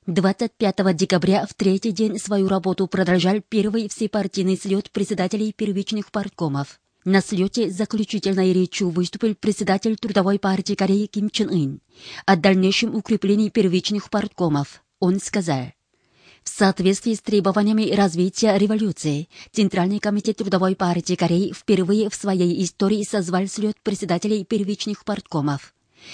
25 декабря в третий день свою работу продолжал первый всепартийный слет председателей первичных парткомов. На слете заключительной речью выступил председатель Трудовой партии Кореи Ким Чен Ын. О дальнейшем укреплении первичных парткомов он сказал: в соответствии с требованиями развития революции, Центральный комитет Трудовой партии Кореи впервые в своей истории созвал слет председателей первичных парткомов.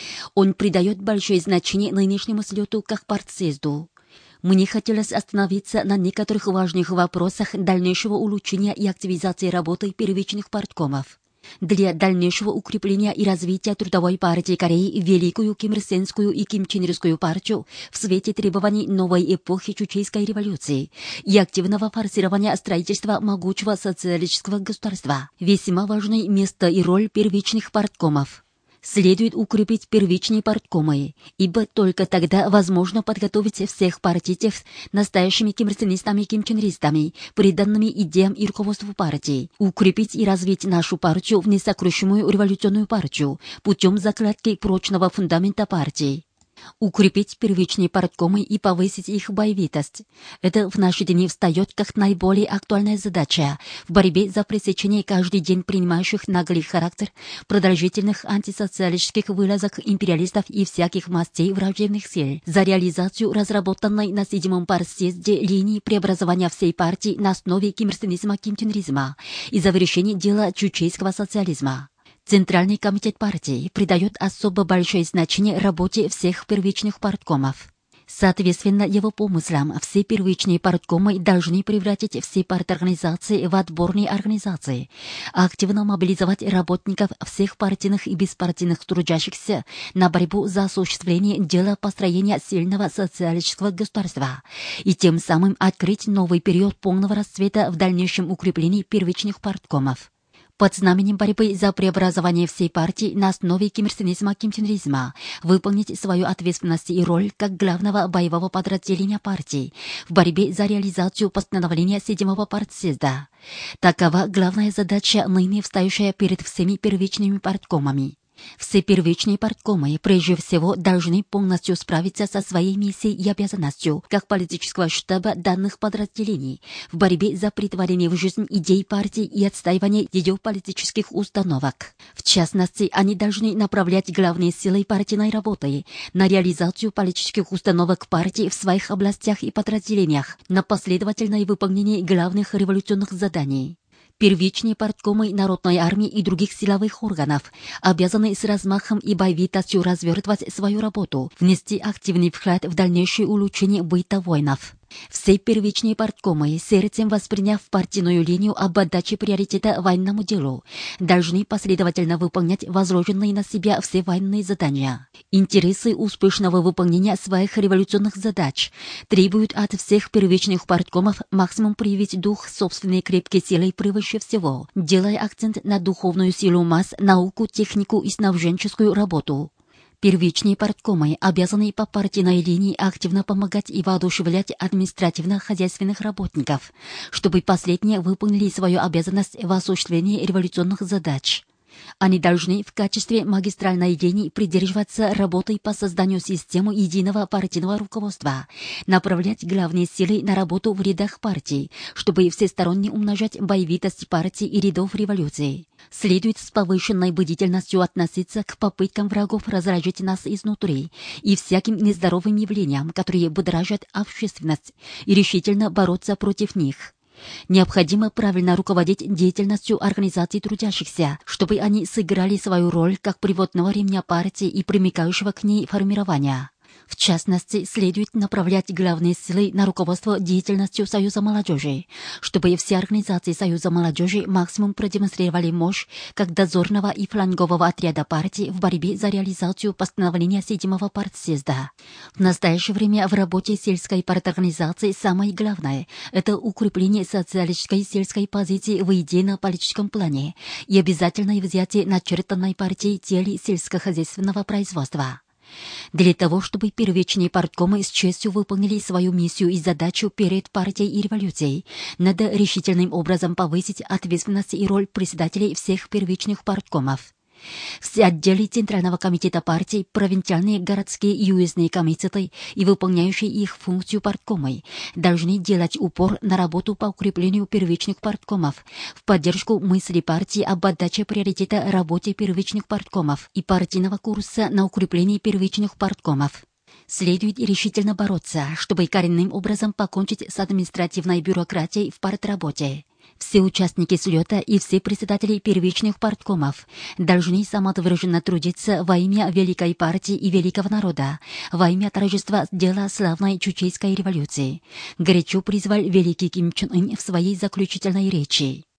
Он придает большое значение нынешнему слету как партсъезду. Мне хотелось остановиться на некоторых важных вопросах дальнейшего улучшения и активизации работы первичных парткомов. Для дальнейшего укрепления и развития Трудовой партии Кореи Великую Кимрсенскую и Кимченырскую партию в свете требований новой эпохи Чучейской революции и активного форсирования строительства могучего социалистического государства весьма важное место и роль первичных парткомов. Следует укрепить первичные парткомы, ибо только тогда возможно подготовить всех партийцев настоящими кимрсенистами-кимченристами, преданными идеям и руководству партии, укрепить и развить нашу партию в несокрушимую революционную партию путем закладки прочного фундамента партии. Укрепить первичные парткомы и повысить их боевитость. Это в наши дни встает как наиболее актуальная задача в борьбе за пресечение каждый день принимающих наглый характер продолжительных антисоциалистических вылазок империалистов и всяких мастей враждебных сил, за реализацию разработанной на 7-м партсъезде линии преобразования всей партии на основе кимрсенизма-кимченризма и завершение дела чучейского социализма. Центральный комитет партии придает особо большое значение работе всех первичных парткомов. Соответственно его помыслам, все первичные парткомы должны превратить все парторганизации в отборные организации, активно мобилизовать работников всех партийных и беспартийных трудящихся на борьбу за осуществление дела построения сильного социалистического государства и тем самым открыть новый период полного расцвета в дальнейшем укреплении первичных парткомов. Под знаменем борьбы за преобразование всей партии на основе кимрсенизма-кимченризма выполнить свою ответственность и роль как главного боевого подразделения партии в борьбе за реализацию постановления 7-го партсъезда. Такова главная задача, ныне встающая перед всеми первичными парткомами. Все первичные парткомы прежде всего должны полностью справиться со своей миссией и обязанностью как политического штаба данных подразделений в борьбе за претворение в жизнь идей партии и отстаивание ее политических установок. В частности, они должны направлять главные силы партийной работы на реализацию политических установок партии в своих областях и подразделениях, на последовательное выполнение главных революционных заданий. Первичные парткомы Народной армии и других силовых органов обязаны с размахом и боевитостью развертывать свою работу, внести активный вклад в дальнейшее улучшение быта воинов. Все первичные парткомы, сердцем восприняв партийную линию об отдаче приоритета военному делу, должны последовательно выполнять возложенные на себя все военные задания. Интересы успешного выполнения своих революционных задач требуют от всех первичных парткомов максимум проявить дух собственной крепкой силой превыше всего, делая акцент на духовную силу масс, науку, технику и снабженческую работу. Первичные парткомы обязаны по партийной линии активно помогать и воодушевлять административно-хозяйственных работников, чтобы последние выполнили свою обязанность в осуществлении революционных задач. Они должны в качестве магистральной линии придерживаться работой по созданию системы единого партийного руководства, направлять главные силы на работу в рядах партий, чтобы всесторонне умножать боевитость партии и рядов революции. Следует с повышенной бдительностью относиться к попыткам врагов разоружить нас изнутри и всяким нездоровым явлениям, которые будоражат общественность, и решительно бороться против них. Необходимо правильно руководить деятельностью организаций трудящихся, чтобы они сыграли свою роль как приводного ремня партии и примыкающего к ней формирования. В частности, следует направлять главные силы на руководство деятельностью Союза молодежи, чтобы все организации Союза молодежи максимум продемонстрировали мощь как дозорного и флангового отряда партии в борьбе за реализацию постановления 7-го партсъезда. В настоящее время в работе сельской парторганизации самое главное – это укрепление социалистической сельской позиции в идейно-политическом плане и обязательное взятие начертанной партией цели сельскохозяйственного производства. Для того, чтобы первичные парткомы с честью выполнили свою миссию и задачу перед партией и революцией, надо решительным образом повысить ответственность и роль председателей всех первичных парткомов. Все отделы Центрального комитета партии, провинциальные, городские и уездные комитеты и выполняющие их функцию парткомы должны делать упор на работу по укреплению первичных парткомов в поддержку мысли партии об отдаче приоритета работе первичных парткомов и партийного курса на укрепление первичных парткомов. Следует решительно бороться, чтобы коренным образом покончить с административной бюрократией в партработе. Все участники слета и все председатели первичных парткомов должны самоотверженно трудиться во имя великой партии и великого народа, во имя торжества дела славной Чучейской революции, горячо призвал великий Ким Чен Ын в своей заключительной речи.